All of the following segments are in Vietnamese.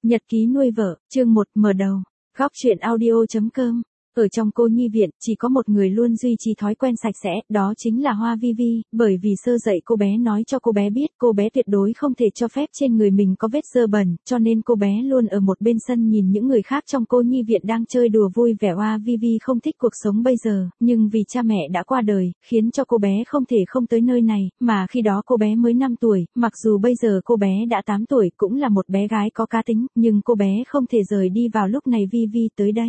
Nhật ký nuôi vợ, chương 1 mở đầu. Góc truyện audio.com. Ở trong cô nhi viện, chỉ có một người luôn duy trì thói quen sạch sẽ, đó chính là Hoa Vi Vi, bởi vì sơ dạy cô bé nói cho cô bé biết cô bé tuyệt đối không thể cho phép trên người mình có vết dơ bẩn, cho nên cô bé luôn ở một bên sân nhìn những người khác trong cô nhi viện đang chơi đùa vui vẻ. Hoa Vi Vi không thích cuộc sống bây giờ, nhưng vì cha mẹ đã qua đời, khiến cho cô bé không thể không tới nơi này, mà khi đó cô bé mới 5 tuổi, mặc dù bây giờ cô bé đã 8 tuổi cũng là một bé gái có cá tính, nhưng cô bé không thể rời đi vào lúc này. Vi Vi tới đây.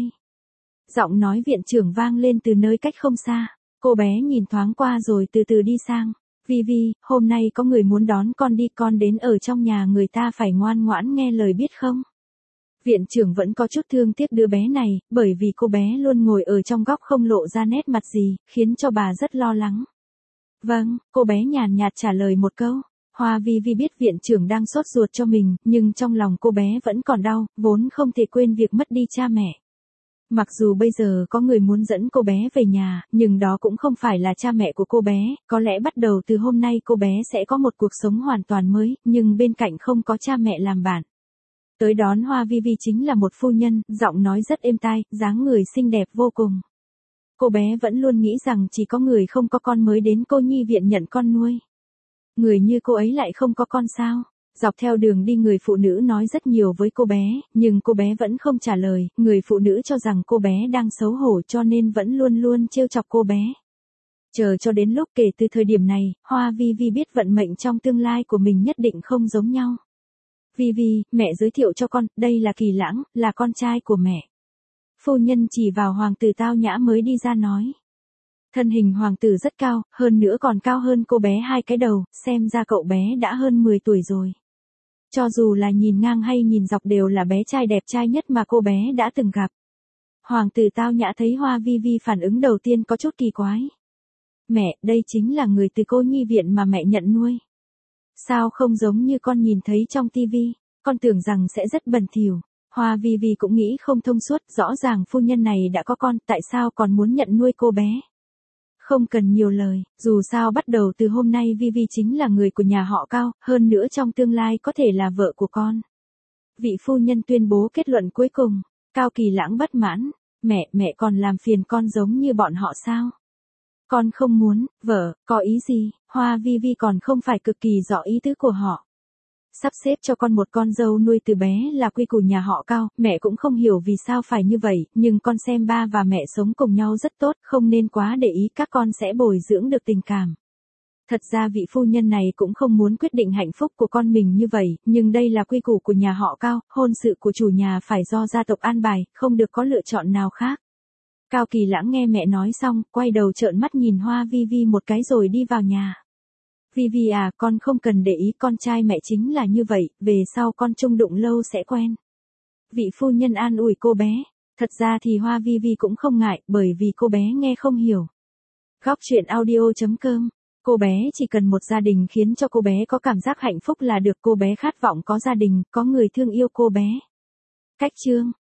Giọng nói viện trưởng vang lên từ nơi cách không xa. Cô bé nhìn thoáng qua rồi từ từ đi sang. Vi Vi, hôm nay có người muốn đón con đi, con đến ở trong nhà người ta phải ngoan ngoãn nghe lời biết không? Viện trưởng vẫn có chút thương tiếc đứa bé này, bởi vì cô bé luôn ngồi ở trong góc không lộ ra nét mặt gì, khiến cho bà rất lo lắng. Vâng, cô bé nhàn nhạt trả lời một câu. Hoa Vi Vi biết viện trưởng đang sốt ruột cho mình, nhưng trong lòng cô bé vẫn còn đau, vốn không thể quên việc mất đi cha mẹ. Mặc dù bây giờ có người muốn dẫn cô bé về nhà, nhưng đó cũng không phải là cha mẹ của cô bé, có lẽ bắt đầu từ hôm nay cô bé sẽ có một cuộc sống hoàn toàn mới, nhưng bên cạnh không có cha mẹ làm bạn. Tới đón Hoa Vi Vi chính là một phu nhân, giọng nói rất êm tai, dáng người xinh đẹp vô cùng. Cô bé vẫn luôn nghĩ rằng chỉ có người không có con mới đến cô nhi viện nhận con nuôi. Người như cô ấy lại không có con sao? Dọc theo đường đi người phụ nữ nói rất nhiều với cô bé, nhưng cô bé vẫn không trả lời, người phụ nữ cho rằng cô bé đang xấu hổ cho nên vẫn luôn luôn trêu chọc cô bé. Chờ cho đến lúc kể từ thời điểm này, Hoa Vi Vi biết vận mệnh trong tương lai của mình nhất định không giống nhau. Vi Vi, mẹ giới thiệu cho con, đây là Kỳ Lãng, là con trai của mẹ. Phu nhân chỉ vào hoàng tử tao nhã mới đi ra nói. Thân hình hoàng tử rất cao, hơn nữa còn cao hơn cô bé 2 cái đầu, xem ra cậu bé đã hơn 10 tuổi rồi. Cho dù là nhìn ngang hay nhìn dọc đều là bé trai đẹp trai nhất mà cô bé đã từng gặp. Hoàng tử tao nhã thấy Hoa Vi Vi phản ứng đầu tiên có chút kỳ quái. Mẹ, đây chính là người từ cô nhi viện mà mẹ nhận nuôi. Sao không giống như con nhìn thấy trong tivi, con tưởng rằng sẽ rất bẩn thỉu. Hoa Vi Vi cũng nghĩ không thông suốt, rõ ràng phu nhân này đã có con, tại sao còn muốn nhận nuôi cô bé. Không cần nhiều lời, dù sao bắt đầu từ hôm nay Vi Vi chính là người của nhà họ Cao, hơn nữa trong tương lai có thể là vợ của con. Vị phu nhân tuyên bố kết luận cuối cùng. Cao Kỳ Lãng bất mãn. Mẹ còn làm phiền con giống như bọn họ sao? Con không muốn, vợ, có ý gì? Hoa Vi Vi còn không phải cực kỳ rõ ý tứ của họ. Sắp xếp cho con một con dâu nuôi từ bé là quy củ nhà họ Cao, mẹ cũng không hiểu vì sao phải như vậy, nhưng con xem ba và mẹ sống cùng nhau rất tốt, không nên quá để ý, các con sẽ bồi dưỡng được tình cảm. Thật ra vị phu nhân này cũng không muốn quyết định hạnh phúc của con mình như vậy, nhưng đây là quy củ của nhà họ Cao, hôn sự của chủ nhà phải do gia tộc an bài, không được có lựa chọn nào khác. Cao Kỳ Lãng nghe mẹ nói xong, quay đầu trợn mắt nhìn Hoa Vi Vi một cái rồi đi vào nhà. Vi Vi à, con không cần để ý, con trai mẹ chính là như vậy, về sau con chung đụng lâu sẽ quen. Vị phu nhân an ủi cô bé. Thật ra thì Hoa Vi Vi cũng không ngại, bởi vì cô bé nghe không hiểu. Góc truyện audio.com. Cô bé chỉ cần một gia đình khiến cho cô bé có cảm giác hạnh phúc là được, cô bé khát vọng có gia đình, có người thương yêu cô bé. Cách chương.